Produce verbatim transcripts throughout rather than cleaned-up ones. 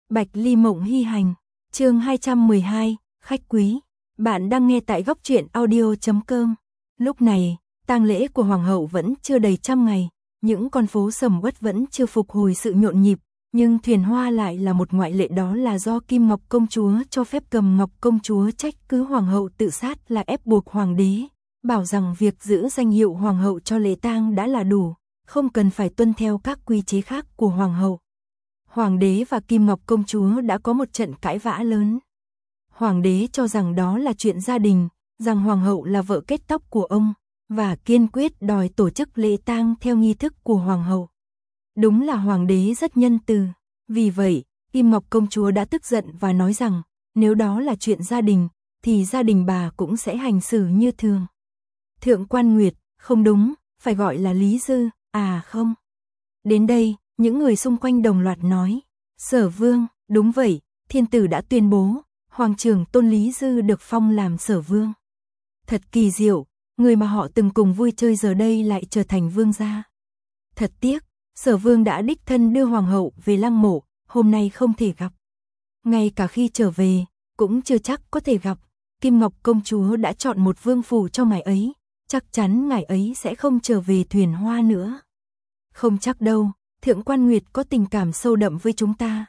Bạch Ly Mộng Hy Hành, chương hai trăm mười hai, khách quý. Bạn đang nghe tại góc truyện audio chấm com. Lúc này, tang lễ của hoàng hậu vẫn chưa đầy trăm ngày, những con phố sầm uất vẫn chưa phục hồi sự nhộn nhịp, nhưng thuyền hoa lại là một ngoại lệ, đó là do Kim Ngọc công chúa cho phép. Cầm Ngọc công chúa trách cứ hoàng hậu tự sát là ép buộc hoàng đế, bảo rằng việc giữ danh hiệu hoàng hậu cho lễ tang đã là đủ, không cần phải tuân theo các quy chế khác của hoàng hậu. Hoàng đế và Kim Ngọc công chúa đã có một trận cãi vã lớn. Hoàng đế cho rằng đó là chuyện gia đình, rằng hoàng hậu là vợ kết tóc của ông, và kiên quyết đòi tổ chức lễ tang theo nghi thức của hoàng hậu. Đúng là hoàng đế rất nhân từ, vì vậy, Kim Ngọc công chúa đã tức giận và nói rằng, nếu đó là chuyện gia đình, thì gia đình bà cũng sẽ hành xử như thường. Thượng quan Nguyệt, không đúng, phải gọi là Lý Dư, à không. Đến đây, những người xung quanh đồng loạt nói, Sở Vương, đúng vậy, thiên tử đã tuyên bố, Hoàng trưởng tôn Lý Dư được phong làm Sở Vương. Thật kỳ diệu, người mà họ từng cùng vui chơi giờ đây lại trở thành vương gia. Thật tiếc, Sở Vương đã đích thân đưa hoàng hậu về lăng mộ, hôm nay không thể gặp. Ngay cả khi trở về, cũng chưa chắc có thể gặp. Kim Ngọc công chúa đã chọn một vương phủ cho ngài ấy, chắc chắn ngài ấy sẽ không trở về thuyền hoa nữa. Không chắc đâu, Thượng quan Nguyệt có tình cảm sâu đậm với chúng ta.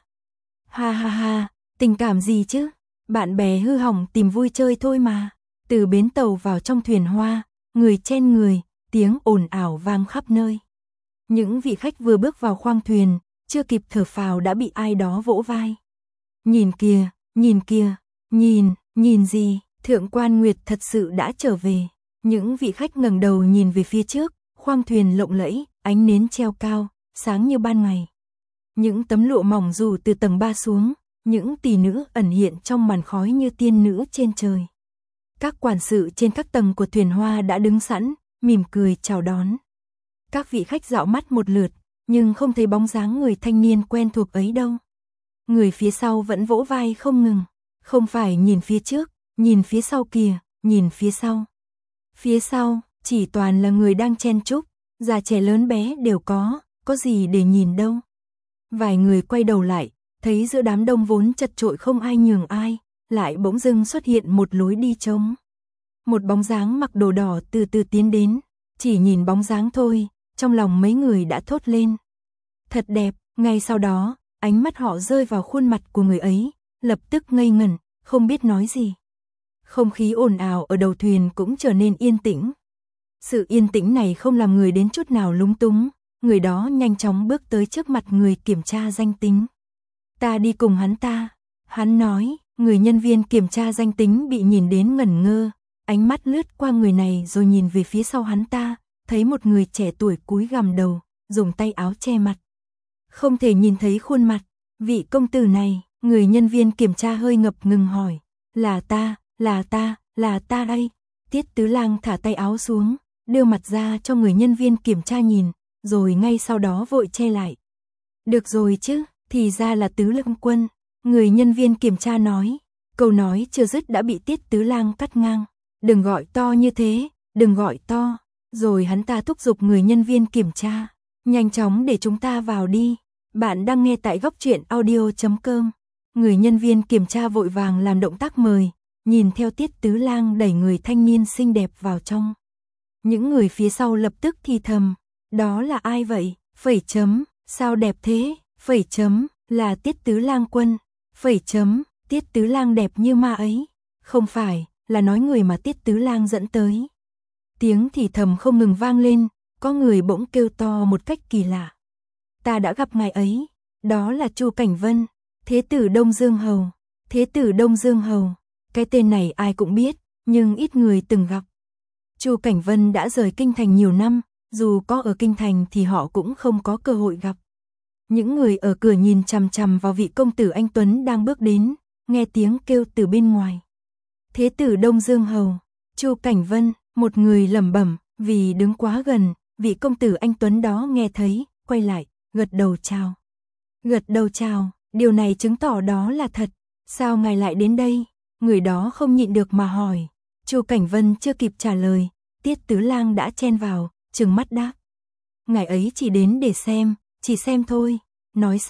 Ha ha ha, tình cảm gì chứ? Bạn bè hư hỏng tìm vui chơi thôi mà. Từ bến tàu vào trong thuyền hoa, người chen người, tiếng ồn ào vang khắp nơi. Những vị khách vừa bước vào khoang thuyền, chưa kịp thở phào đã bị ai đó vỗ vai. Nhìn kìa, nhìn kìa, nhìn, nhìn gì? Thượng quan Nguyệt thật sự đã trở về. Những vị khách ngẩng đầu nhìn về phía trước, khoang thuyền lộng lẫy, ánh nến treo cao, sáng như ban ngày. Những tấm lụa mỏng rủ từ tầng ba xuống, những tỷ nữ ẩn hiện trong màn khói như tiên nữ trên trời. Các quản sự trên các tầng của thuyền hoa đã đứng sẵn, mỉm cười chào đón. Các vị khách dạo mắt một lượt, nhưng không thấy bóng dáng người thanh niên quen thuộc ấy đâu. Người phía sau vẫn vỗ vai không ngừng, không phải nhìn phía trước, nhìn phía sau kìa, nhìn phía sau. Phía sau, chỉ toàn là người đang chen chúc, già trẻ lớn bé đều có, có gì để nhìn đâu. Vài người quay đầu lại, thấy giữa đám đông vốn chật chội không ai nhường ai, lại bỗng dưng xuất hiện một lối đi trống. Một bóng dáng mặc đồ đỏ từ từ tiến đến, chỉ nhìn bóng dáng thôi, trong lòng mấy người đã thốt lên. Thật đẹp, ngay sau đó, ánh mắt họ rơi vào khuôn mặt của người ấy, lập tức ngây ngẩn, không biết nói gì. Không khí ồn ào ở đầu thuyền cũng trở nên yên tĩnh. Sự yên tĩnh này không làm người đến chút nào lúng túng, người đó nhanh chóng bước tới trước mặt người kiểm tra danh tính. Ta đi cùng hắn ta, hắn nói. Người nhân viên kiểm tra danh tính bị nhìn đến ngẩn ngơ, ánh mắt lướt qua người này rồi nhìn về phía sau hắn ta, thấy một người trẻ tuổi cúi gằm đầu, dùng tay áo che mặt. Không thể nhìn thấy khuôn mặt, vị công tử này, người nhân viên kiểm tra hơi ngập ngừng hỏi, là ta, là ta, là ta đây. Tiết Tứ Lang thả tay áo xuống, đưa mặt ra cho người nhân viên kiểm tra nhìn, rồi ngay sau đó vội che lại. Được rồi chứ, thì ra là Tứ Lăng Quân. Người nhân viên kiểm tra nói, câu nói chưa dứt đã bị Tiết Tứ Lang cắt ngang. Đừng gọi to như thế, đừng gọi to. Rồi hắn ta thúc giục người nhân viên kiểm tra, nhanh chóng để chúng ta vào đi. Bạn đang nghe tại góc truyện audio chấm com. Người nhân viên kiểm tra vội vàng làm động tác mời, nhìn theo Tiết Tứ Lang đẩy người thanh niên xinh đẹp vào trong. Những người phía sau lập tức thì thầm, đó là ai vậy? Phẩy chấm, sao đẹp thế? Phẩy chấm, là Tiết Tứ Lang Quân. Phẩy chấm, Tiết Tứ Lang đẹp như ma ấy. Không phải, là nói người mà Tiết Tứ Lang dẫn tới. Tiếng thì thầm không ngừng vang lên, có người bỗng kêu to một cách kỳ lạ. Ta đã gặp ngài ấy, đó là Chu Cảnh Vân, Thế tử Đông Dương Hầu. Thế tử Đông Dương Hầu, cái tên này ai cũng biết, nhưng ít người từng gặp. Chu Cảnh Vân đã rời kinh thành nhiều năm, dù có ở kinh thành thì họ cũng không có cơ hội gặp. Những người ở cửa nhìn chằm chằm vào vị công tử anh tuấn đang bước đến, nghe tiếng kêu từ bên ngoài. Thế tử Đông Dương Hầu, Chu Cảnh Vân, một người lẩm bẩm, vì đứng quá gần, vị công tử anh tuấn đó nghe thấy, quay lại, gật đầu chào. Gật đầu chào, điều này chứng tỏ đó là thật. Sao ngài lại đến đây? Người đó không nhịn được mà hỏi. Chu Cảnh Vân chưa kịp trả lời, Tiết Tứ Lang đã chen vào, trừng mắt đáp. Ngài ấy chỉ đến để xem, chỉ xem thôi. Nói xong,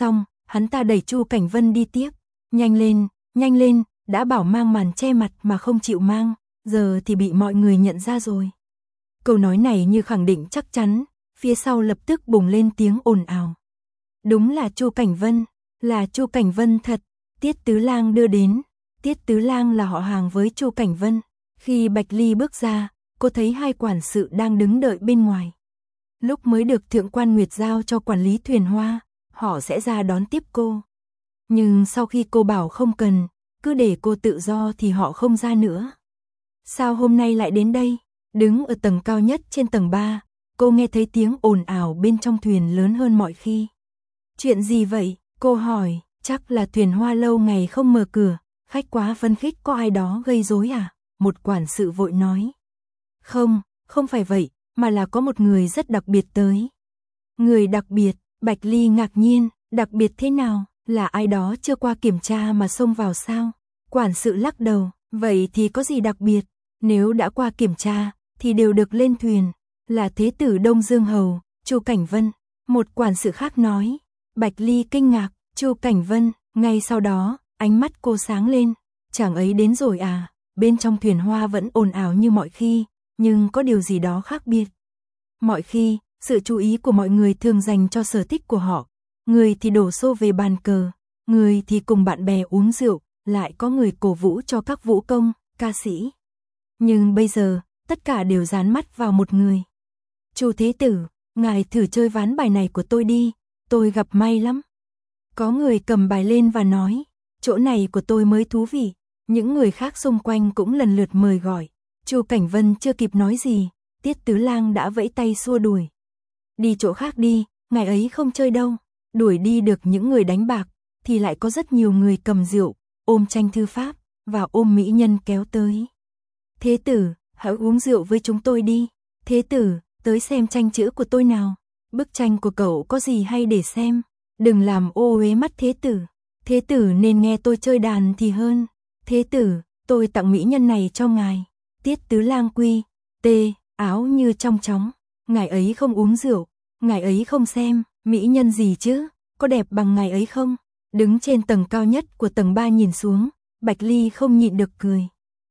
hắn ta đẩy Chu Cảnh Vân đi tiếp. Nhanh lên, nhanh lên, đã bảo mang màn che mặt mà không chịu mang, giờ thì bị mọi người nhận ra rồi. Câu nói này như khẳng định chắc chắn, phía sau lập tức bùng lên tiếng ồn ào. Đúng là Chu Cảnh Vân, là Chu Cảnh Vân thật, Tiết Tứ Lang đưa đến. Tiết Tứ Lang là họ hàng với Chu Cảnh Vân. Khi Bạch Ly bước ra, cô thấy hai quản sự đang đứng đợi bên ngoài. Lúc mới được Thượng quan Nguyệt giao cho quản lý thuyền hoa, họ sẽ ra đón tiếp cô. Nhưng sau khi cô bảo không cần, cứ để cô tự do thì họ không ra nữa. Sao hôm nay lại đến đây? Đứng ở tầng cao nhất trên tầng ba, cô nghe thấy tiếng ồn ào bên trong thuyền lớn hơn mọi khi. Chuyện gì vậy? Cô hỏi. Chắc là thuyền hoa lâu ngày không mở cửa, khách quá phấn khích, có ai đó gây rối à? Một quản sự vội nói. Không, không phải vậy, mà là có một người rất đặc biệt tới. Người đặc biệt? Bạch Ly ngạc nhiên. Đặc biệt thế nào? Là ai đó chưa qua kiểm tra mà xông vào sao? Quản sự lắc đầu. Vậy thì có gì đặc biệt? Nếu đã qua kiểm tra thì đều được lên thuyền. Là Thế tử Đông Dương Hầu, Chu Cảnh Vân. Một quản sự khác nói. Bạch Ly kinh ngạc. Chu Cảnh Vân. Ngay sau đó, ánh mắt cô sáng lên. Chàng ấy đến rồi à? Bên trong thuyền hoa vẫn ồn ào như mọi khi, nhưng có điều gì đó khác biệt. Mọi khi, sự chú ý của mọi người thường dành cho sở thích của họ. Người thì đổ xô về bàn cờ, người thì cùng bạn bè uống rượu, lại có người cổ vũ cho các vũ công, ca sĩ. Nhưng bây giờ, tất cả đều dán mắt vào một người. Chu Thế Tử, ngài thử chơi ván bài này của tôi đi, tôi gặp may lắm. Có người cầm bài lên và nói, chỗ này của tôi mới thú vị. Những người khác xung quanh cũng lần lượt mời gọi. Chu Cảnh Vân chưa kịp nói gì, Tiết Tứ Lang đã vẫy tay xua đuổi. Đi chỗ khác đi, ngài ấy không chơi đâu. Đuổi đi được những người đánh bạc, thì lại có rất nhiều người cầm rượu, ôm tranh thư pháp, và ôm mỹ nhân kéo tới. Thế tử, hãy uống rượu với chúng tôi đi. Thế tử, tới xem tranh chữ của tôi nào. Bức tranh của cậu có gì hay để xem. Đừng làm ô uế mắt thế tử. Thế tử nên nghe tôi chơi đàn thì hơn. Thế tử, tôi tặng mỹ nhân này cho ngài. Tiết Tứ Lang quy, tê, áo như trong chóng. Ngài ấy không uống rượu, ngài ấy không xem, mỹ nhân gì chứ, có đẹp bằng ngài ấy không? Đứng trên tầng cao nhất của tầng ba nhìn xuống, Bạch Ly không nhịn được cười.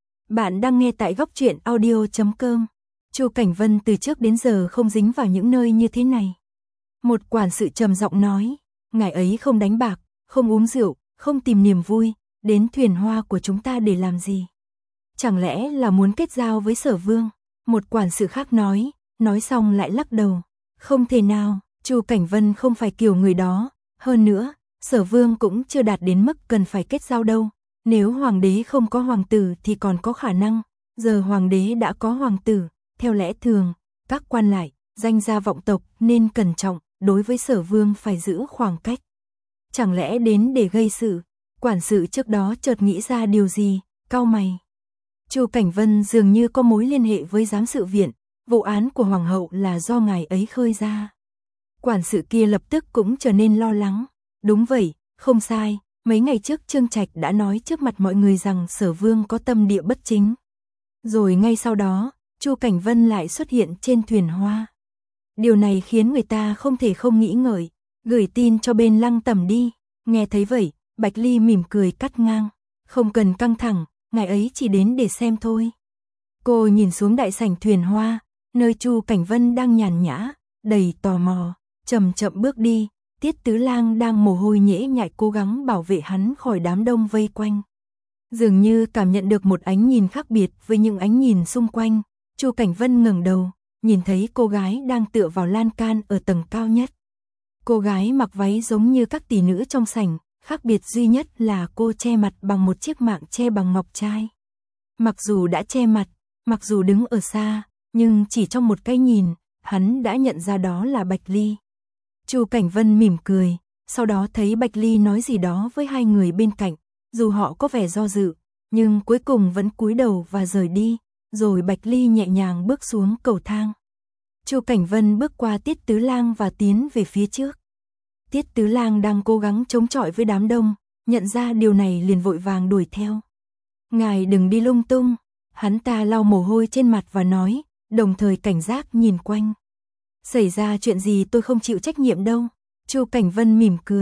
Bạn đang nghe tại góc truyện audio chấm com. Chu Cảnh Vân từ trước đến giờ không dính vào những nơi như thế này. Một quản sự trầm giọng nói, ngài ấy không đánh bạc, không uống rượu, không tìm niềm vui, đến thuyền hoa của chúng ta để làm gì? Chẳng lẽ là muốn kết giao với Sở Vương? Một quản sự khác nói, nói xong lại lắc đầu. Không thể nào, Chu Cảnh Vân không phải kiểu người đó. Hơn nữa, Sở Vương cũng chưa đạt đến mức cần phải kết giao đâu. Nếu hoàng đế không có hoàng tử thì còn có khả năng. Giờ hoàng đế đã có hoàng tử, theo lẽ thường, các quan lại, danh gia vọng tộc nên cẩn trọng, đối với Sở Vương phải giữ khoảng cách. Chẳng lẽ đến để gây sự? Quản sự trước đó chợt nghĩ ra điều gì, cau mày. Chu Cảnh Vân dường như có mối liên hệ với giám sự viện, vụ án của hoàng hậu là do ngài ấy khơi ra. Quản sự kia lập tức cũng trở nên lo lắng. Đúng vậy, không sai, mấy ngày trước Trương Trạch đã nói trước mặt mọi người rằng Sở Vương có tâm địa bất chính. Rồi ngay sau đó, Chu Cảnh Vân lại xuất hiện trên thuyền hoa. Điều này khiến người ta không thể không nghĩ ngợi, gửi tin cho bên Lăng Tẩm đi. Nghe thấy vậy, Bạch Ly mỉm cười cắt ngang. Không cần căng thẳng, ngài ấy chỉ đến để xem thôi. Cô nhìn xuống đại sảnh thuyền hoa, nơi Chu Cảnh Vân đang nhàn nhã, đầy tò mò, chậm chậm bước đi. Tiết Tứ Lang đang mồ hôi nhễ nhại cố gắng bảo vệ hắn khỏi đám đông vây quanh. Dường như cảm nhận được một ánh nhìn khác biệt với những ánh nhìn xung quanh, Chu Cảnh Vân ngẩng đầu, nhìn thấy cô gái đang tựa vào lan can ở tầng cao nhất. Cô gái mặc váy giống như các tỷ nữ trong sảnh, khác biệt duy nhất là cô che mặt bằng một chiếc mạng che bằng ngọc trai. Mặc dù đã che mặt, mặc dù đứng ở xa, nhưng chỉ trong một cái nhìn, hắn đã nhận ra đó là Bạch Ly. Chu Cảnh Vân mỉm cười, sau đó thấy Bạch Ly nói gì đó với hai người bên cạnh, dù họ có vẻ do dự, nhưng cuối cùng vẫn cúi đầu và rời đi, rồi Bạch Ly nhẹ nhàng bước xuống cầu thang. Chu Cảnh Vân bước qua Tiết Tứ Lang và tiến về phía trước. Tiết Tứ Lang đang cố gắng chống chọi với đám đông, nhận ra điều này liền vội vàng đuổi theo. Ngài đừng đi lung tung, hắn ta lau mồ hôi trên mặt và nói, đồng thời cảnh giác nhìn quanh. Xảy ra chuyện gì tôi không chịu trách nhiệm đâu. Chu Cảnh Vân mỉm cười.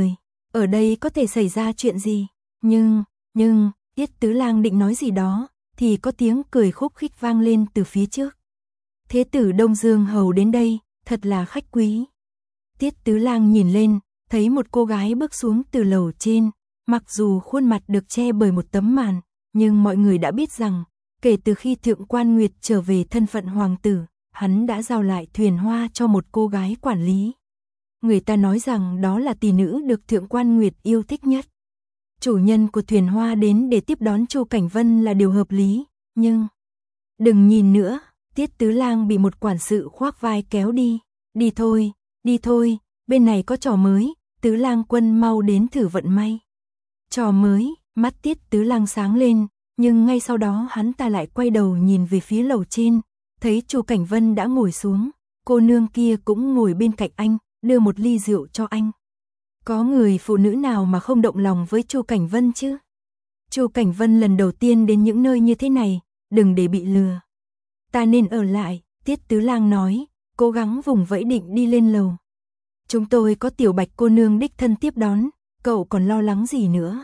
ở đây có thể xảy ra chuyện gì? Nhưng, nhưng, Tiết Tứ Lang định nói gì đó, thì có tiếng cười khúc khích vang lên từ phía trước. Thế tử Đông Dương Hầu đến đây, thật là khách quý. Tiết Tứ Lang nhìn lên, thấy một cô gái bước xuống từ lầu trên, mặc dù khuôn mặt được che bởi một tấm màn, nhưng mọi người đã biết rằng, kể từ khi Thượng Quan Nguyệt trở về thân phận hoàng tử, hắn đã giao lại thuyền hoa cho một cô gái quản lý. Người ta nói rằng đó là tỷ nữ được Thượng Quan Nguyệt yêu thích nhất. Chủ nhân của thuyền hoa đến để tiếp đón Chu Cảnh Vân là điều hợp lý, nhưng... Đừng nhìn nữa, Tiết Tứ Lang bị một quản sự khoác vai kéo đi. Đi thôi, đi thôi, bên này có trò mới, Tứ Lang quân mau đến thử vận may. Trò mới, mắt Tiết Tứ Lang sáng lên, nhưng ngay sau đó hắn ta lại quay đầu nhìn về phía lầu trên, thấy Chu Cảnh Vân đã ngồi xuống, cô nương kia cũng ngồi bên cạnh anh, đưa một ly rượu cho anh. Có người phụ nữ nào mà không động lòng với Chu Cảnh Vân chứ? Chu Cảnh Vân lần đầu tiên đến những nơi như thế này, đừng để bị lừa. Ta nên ở lại, Tiết Tứ Lang nói, cố gắng vùng vẫy định đi lên lầu. Chúng tôi có Tiểu Bạch cô nương đích thân tiếp đón, cậu còn lo lắng gì nữa?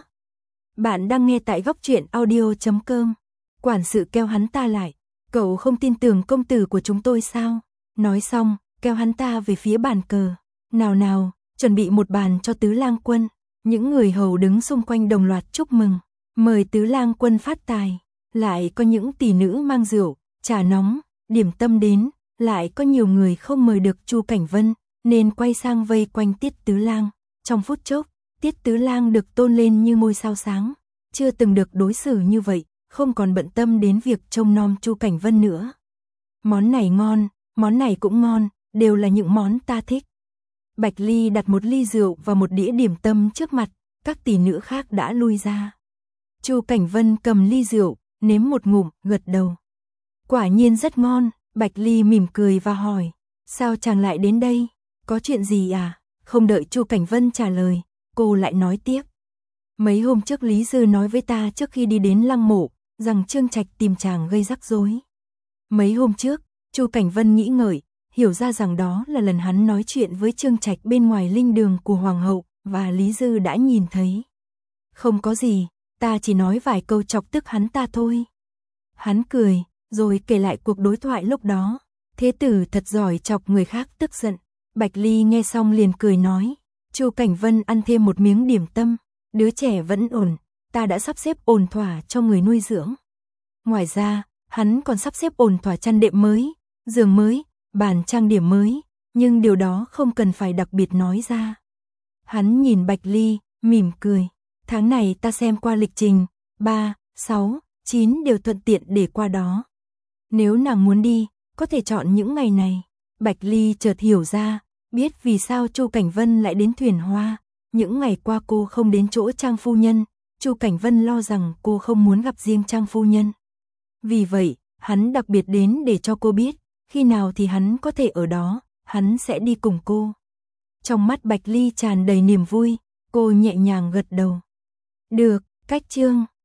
Bạn đang nghe tại góc truyện audio chấm com. Quản sự kéo hắn ta lại, cậu không tin tưởng công tử của chúng tôi sao? Nói xong, kéo hắn ta về phía bàn cờ. Nào nào, chuẩn bị một bàn cho Tứ Lang quân. Những người hầu đứng xung quanh đồng loạt chúc mừng, mời Tứ Lang quân phát tài. Lại có những tỷ nữ mang rượu, trà nóng, điểm tâm đến, lại có nhiều người không mời được Chu Cảnh Vân, nên quay sang vây quanh Tiết Tứ Lang. Trong phút chốc, Tiết Tứ Lang được tôn lên như ngôi sao sáng, chưa từng được đối xử như vậy, không còn bận tâm đến việc trông nom Chu Cảnh Vân nữa. Món này ngon, món này cũng ngon, đều là những món ta thích. Bạch Ly đặt một ly rượu và một đĩa điểm tâm trước mặt, các tỷ nữ khác đã lui ra. Chu Cảnh Vân cầm ly rượu, nếm một ngụm, gật đầu. Quả nhiên rất ngon, Bạch Ly mỉm cười và hỏi, sao chàng lại đến đây? Có chuyện gì à? Không đợi Chu Cảnh Vân trả lời, cô lại nói tiếp. Mấy hôm trước Lý Dư nói với ta trước khi đi đến lăng mộ, rằng Trương Trạch tìm chàng gây rắc rối. Mấy hôm trước, Chu Cảnh Vân nghĩ ngợi, hiểu ra rằng đó là lần hắn nói chuyện với Trương Trạch bên ngoài linh đường của Hoàng hậu, và Lý Dư đã nhìn thấy. Không có gì, ta chỉ nói vài câu chọc tức hắn ta thôi. Hắn cười, rồi kể lại cuộc đối thoại lúc đó. Thế tử thật giỏi chọc người khác tức giận. Bạch Ly nghe xong liền cười nói. Chu Cảnh Vân ăn thêm một miếng điểm tâm. Đứa trẻ vẫn ổn, ta đã sắp xếp ổn thỏa cho người nuôi dưỡng. Ngoài ra, hắn còn sắp xếp ổn thỏa chăn đệm mới, giường mới, bàn trang điểm mới, nhưng điều đó không cần phải đặc biệt nói ra. Hắn nhìn Bạch Ly, mỉm cười. Tháng này ta xem qua lịch trình, ba, sáu, chín đều thuận tiện để qua đó. Nếu nàng muốn đi, có thể chọn những ngày này. Bạch Ly chợt hiểu ra, biết vì sao Chu Cảnh Vân lại đến thuyền hoa. Những ngày qua cô không đến chỗ Trang phu nhân, Chu Cảnh Vân lo rằng cô không muốn gặp riêng Trang phu nhân. Vì vậy, hắn đặc biệt đến để cho cô biết, khi nào thì hắn có thể ở đó, hắn sẽ đi cùng cô. Trong mắt Bạch Ly tràn đầy niềm vui, cô nhẹ nhàng gật đầu. Được, cách chương.